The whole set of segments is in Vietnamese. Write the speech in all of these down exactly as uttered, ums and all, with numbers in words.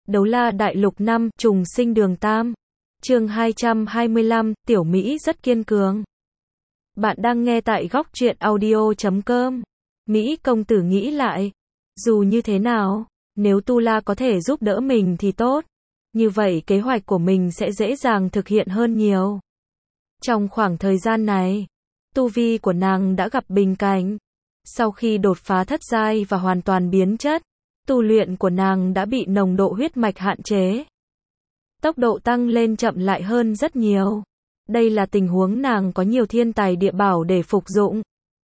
Đấu La Đại Lục năm, Trùng Sinh Đường Tam. Chương hai trăm hai mươi lăm, Tiểu Mỹ rất kiên cường. Bạn đang nghe tại góc truyện audio chấm com. Mỹ công tử nghĩ lại, dù như thế nào, nếu Tu La có thể giúp đỡ mình thì tốt. Như vậy kế hoạch của mình sẽ dễ dàng thực hiện hơn nhiều. Trong khoảng thời gian này, tu vi của nàng đã gặp bình cảnh. Sau khi đột phá thất giai và hoàn toàn biến chất, tu luyện của nàng đã bị nồng độ huyết mạch hạn chế. Tốc độ tăng lên chậm lại hơn rất nhiều. Đây là tình huống nàng có nhiều thiên tài địa bảo để phục dụng.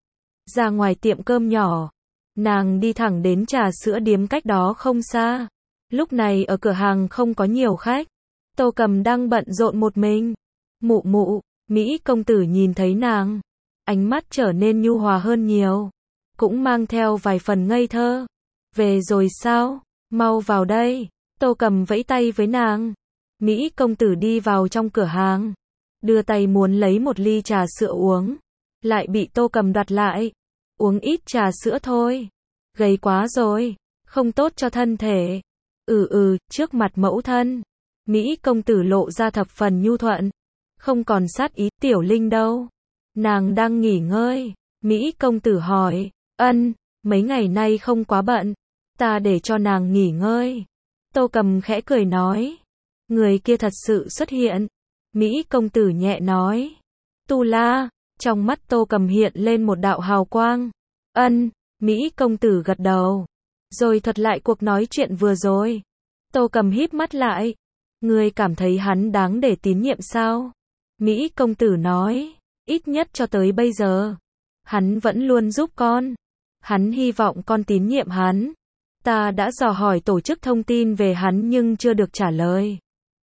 Ra ngoài tiệm cơm nhỏ, nàng đi thẳng đến trà sữa điếm cách đó không xa. Lúc này ở cửa hàng không có nhiều khách. Tô Cầm đang bận rộn một mình. Mụ mụ, Mỹ công tử nhìn thấy nàng, ánh mắt trở nên nhu hòa hơn nhiều, cũng mang theo vài phần ngây thơ. Về rồi sao? Mau vào đây. Tô Cầm vẫy tay với nàng. Mỹ công tử đi vào trong cửa hàng, đưa tay muốn lấy một ly trà sữa uống, lại bị Tô Cầm đoạt lại. Uống ít trà sữa thôi, gầy quá rồi, không tốt cho thân thể. Ừ ừ, trước mặt mẫu thân, Mỹ công tử lộ ra thập phần nhu thuận, không còn sát ý. Tiểu Linh đâu? Nàng đang nghỉ ngơi. Mỹ công tử hỏi. Ân, mấy ngày nay không quá bận, ta để cho nàng nghỉ ngơi. Tô Cầm khẽ cười nói. Người kia thật sự xuất hiện. Mỹ công tử nhẹ nói. Tu La. Trong mắt Tô Cầm hiện lên một đạo hào quang. Ân, Mỹ công tử gật đầu, rồi thuật lại cuộc nói chuyện vừa rồi. Tô Cầm híp mắt lại. Ngươi cảm thấy hắn đáng để tín nhiệm sao? Mỹ công tử nói. Ít nhất cho tới bây giờ, hắn vẫn luôn giúp con. Hắn hy vọng con tín nhiệm hắn. Ta đã dò hỏi tổ chức thông tin về hắn nhưng chưa được trả lời.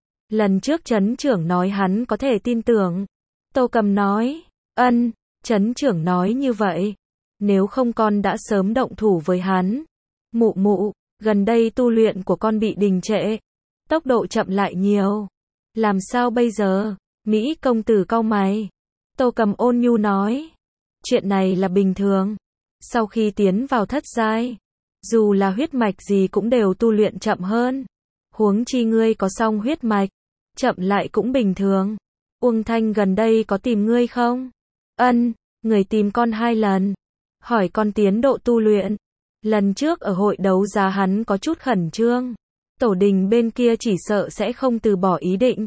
Lần trước trấn trưởng nói hắn có thể tin tưởng. Tô Cầm nói. Ân, trấn trưởng nói như vậy. Nếu không con đã sớm động thủ với hắn. Mụ mụ, gần đây tu luyện của con bị đình trệ, tốc độ chậm lại nhiều. Làm sao bây giờ? Mỹ công tử cau mày. Tô Cầm ôn nhu nói. Chuyện này là bình thường. Sau khi tiến vào thất giai, dù là huyết mạch gì cũng đều tu luyện chậm hơn. Huống chi ngươi có song huyết mạch, chậm lại cũng bình thường. Uông Thanh gần đây có tìm ngươi không? Ân, người tìm con hai lần, hỏi con tiến độ tu luyện. Lần trước ở hội đấu giá hắn có chút khẩn trương. Tổ đình bên kia chỉ sợ sẽ không từ bỏ ý định.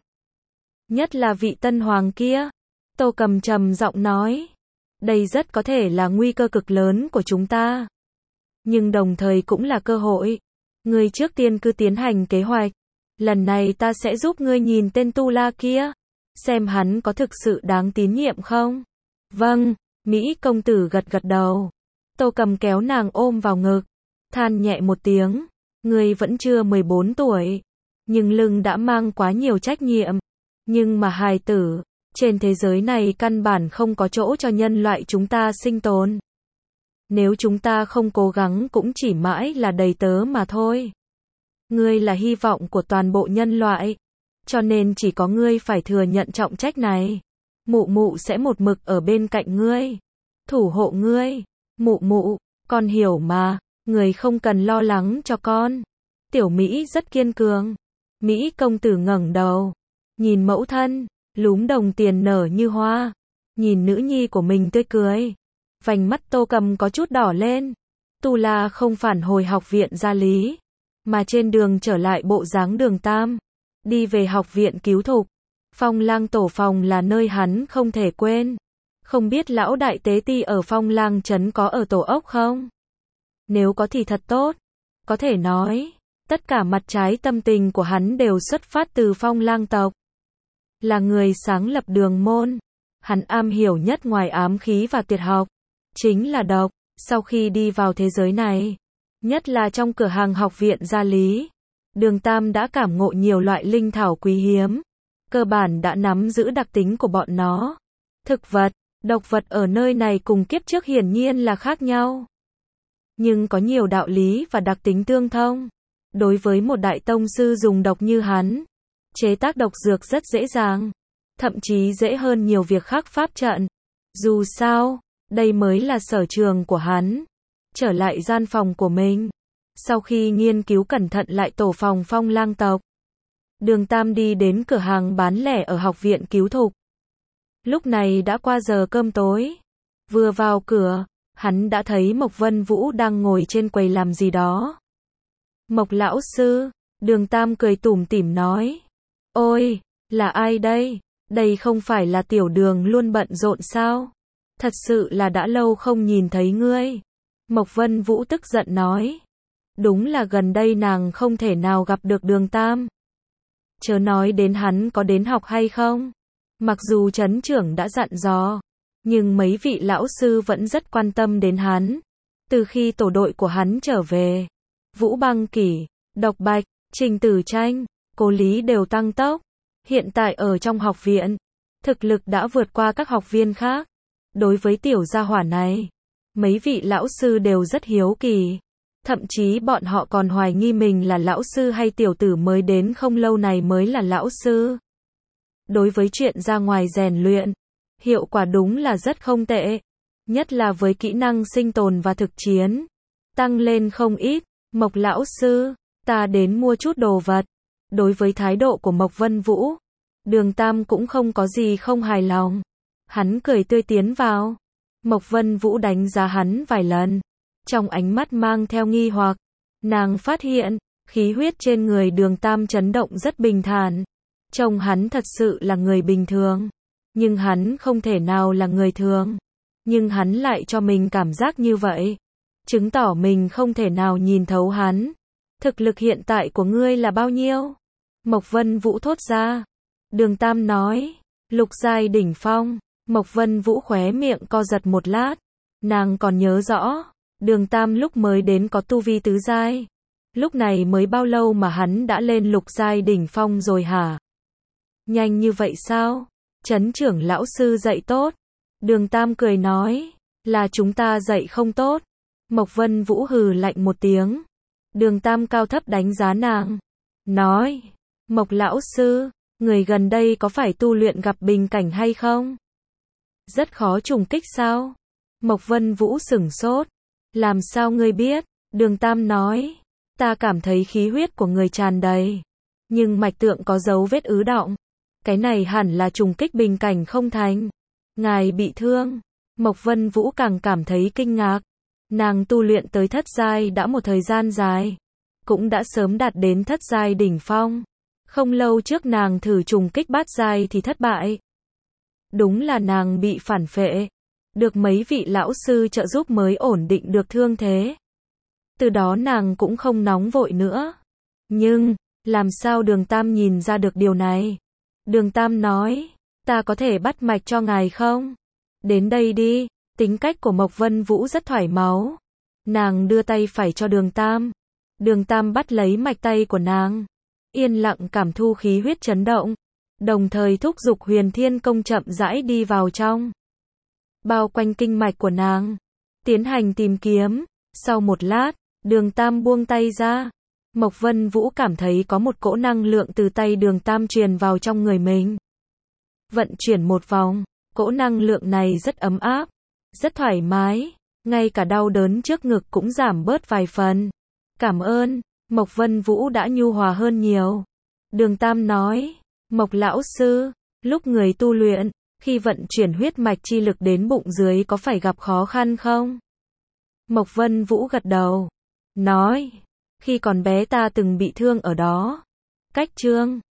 Nhất là vị tân hoàng kia. Tô Cầm trầm giọng nói. Đây rất có thể là nguy cơ cực lớn của chúng ta, nhưng đồng thời cũng là cơ hội. Ngươi trước tiên cứ tiến hành kế hoạch. Lần này ta sẽ giúp ngươi nhìn tên Tu La kia, xem hắn có thực sự đáng tín nhiệm không. Vâng, Mỹ công tử gật gật đầu. Tô Cầm kéo nàng ôm vào ngực, than nhẹ một tiếng. Ngươi vẫn chưa mười bốn tuổi, nhưng lưng đã mang quá nhiều trách nhiệm. Nhưng mà hài tử, trên thế giới này căn bản không có chỗ cho nhân loại chúng ta sinh tồn. Nếu chúng ta không cố gắng cũng chỉ mãi là đầy tớ mà thôi. Ngươi là hy vọng của toàn bộ nhân loại, cho nên chỉ có ngươi phải thừa nhận trọng trách này. Mụ mụ sẽ một mực ở bên cạnh ngươi, thủ hộ ngươi. Mụ mụ, con hiểu mà, người không cần lo lắng cho con. Tiểu Mỹ rất kiên cường. Mỹ công tử ngẩng đầu, nhìn mẫu thân, lúm đồng tiền nở như hoa. Nhìn nữ nhi của mình tươi cười, vành mắt Tô Cầm có chút đỏ lên. Tu La không phản hồi học viện gia lý, mà trên đường trở lại bộ dáng Đường Tam, đi về học viện cứu thục. Phong Lang tổ phòng là nơi hắn không thể quên. Không biết lão đại tế ti ở Phong Lang trấn có ở tổ ốc không? Nếu có thì thật tốt. Có thể nói, tất cả mặt trái tâm tình của hắn đều xuất phát từ Phong Lang tộc. Là người sáng lập đường môn, hắn am hiểu nhất ngoài ám khí và tuyệt học, chính là độc. Sau khi đi vào thế giới này, nhất là trong cửa hàng học viện gia lý, Đường Tam đã cảm ngộ nhiều loại linh thảo quý hiếm, cơ bản đã nắm giữ đặc tính của bọn nó. Thực vật, độc vật ở nơi này cùng kiếp trước hiển nhiên là khác nhau, nhưng có nhiều đạo lý và đặc tính tương thông. Đối với một đại tông sư dùng độc như hắn, chế tác độc dược rất dễ dàng, thậm chí dễ hơn nhiều việc khác pháp trận. Dù sao, đây mới là sở trường của hắn. Trở lại gian phòng của mình, Sau khi nghiên cứu cẩn thận lại tổ phòng Phong Lang tộc, Đường Tam đi đến cửa hàng bán lẻ ở học viện cứu thục. Lúc này đã qua giờ cơm tối. Vừa vào cửa, hắn đã thấy Mộc Vân Vũ đang ngồi trên quầy làm gì đó. Mộc lão sư, Đường Tam cười tủm tỉm nói. Ôi, là ai đây? Đây không phải là Tiểu Đường luôn bận rộn sao? Thật sự là đã lâu không nhìn thấy ngươi. Mộc Vân Vũ tức giận nói. Đúng là gần đây nàng không thể nào gặp được Đường Tam. Chớ nói đến hắn có đến học hay không. Mặc dù trấn trưởng đã dặn dò, nhưng mấy vị lão sư vẫn rất quan tâm đến hắn. Từ khi tổ đội của hắn trở về, Vũ Băng Kỷ, Độc Bạch, Trình Tử Tranh, Cố Lý đều tăng tốc. Hiện tại ở trong học viện, thực lực đã vượt qua các học viên khác. Đối với tiểu gia hỏa này, mấy vị lão sư đều rất hiếu kỳ. Thậm chí bọn họ còn hoài nghi mình là lão sư hay tiểu tử mới đến không lâu này mới là lão sư. Đối với chuyện ra ngoài rèn luyện, hiệu quả đúng là rất không tệ. Nhất là với kỹ năng sinh tồn và thực chiến. Tăng lên không ít. Mộc lão sư, ta đến mua chút đồ vật. Đối với thái độ của Mộc Vân Vũ, Đường Tam cũng không có gì không hài lòng. Hắn cười tươi tiến vào. Mộc Vân Vũ đánh giá hắn vài lần. Trong ánh mắt mang theo nghi hoặc. Nàng phát hiện, khí huyết trên người Đường Tam chấn động rất bình thản. Trông hắn thật sự là người bình thường. Nhưng hắn không thể nào là người thường. Nhưng hắn lại cho mình cảm giác như vậy. Chứng tỏ mình không thể nào nhìn thấu hắn. Thực lực hiện tại của ngươi là bao nhiêu? Mộc Vân Vũ thốt ra. Đường Tam nói. Lục giai đỉnh phong. Mộc Vân Vũ khóe miệng co giật một lát. Nàng còn nhớ rõ. Đường Tam lúc mới đến có tu vi tứ giai. Lúc này mới bao lâu mà hắn đã lên lục giai đỉnh phong rồi hả? Nhanh như vậy sao? Trấn trưởng lão sư dạy tốt. Đường Tam cười nói. Là chúng ta dạy không tốt. Mộc Vân Vũ hừ lạnh một tiếng. Đường Tam cao thấp đánh giá nàng. Nói. Mộc lão sư, người gần đây có phải tu luyện gặp bình cảnh hay không? Rất khó trùng kích sao? Mộc Vân Vũ sửng sốt. Làm sao ngươi biết? Đường Tam nói. Ta cảm thấy khí huyết của người tràn đầy. Nhưng mạch tượng có dấu vết ứ đọng. Cái này hẳn là trùng kích bình cảnh không thành. Ngài bị thương. Mộc Vân Vũ càng cảm thấy kinh ngạc. Nàng tu luyện tới thất giai đã một thời gian dài. Cũng đã sớm đạt đến thất giai đỉnh phong. Không lâu trước nàng thử trùng kích bát giai thì thất bại. Đúng là nàng bị phản phệ. Được mấy vị lão sư trợ giúp mới ổn định được thương thế. Từ đó nàng cũng không nóng vội nữa. Nhưng, làm sao Đường Tam nhìn ra được điều này? Đường Tam nói, ta có thể bắt mạch cho ngài không? Đến đây đi. Tính cách của Mộc Vân Vũ rất thoải máu. Nàng đưa tay phải cho Đường Tam. Đường Tam bắt lấy mạch tay của nàng. Yên lặng cảm thu khí huyết chấn động. Đồng thời thúc giục Huyền Thiên Công chậm rãi đi vào trong. Bao quanh kinh mạch của nàng. Tiến hành tìm kiếm. Sau một lát, Đường Tam buông tay ra. Mộc Vân Vũ cảm thấy có một cỗ năng lượng từ tay Đường Tam truyền vào trong người mình. Vận chuyển một vòng. Cỗ năng lượng này rất ấm áp. Rất thoải mái. Ngay cả đau đớn trước ngực cũng giảm bớt vài phần. Cảm ơn. Mộc Vân Vũ đã nhu hòa hơn nhiều. Đường Tam nói. Mộc lão sư, lúc người tu luyện, khi vận chuyển huyết mạch chi lực đến bụng dưới có phải gặp khó khăn không? Mộc Vân Vũ gật đầu. Nói. Khi còn bé ta từng bị thương ở đó. Cách chương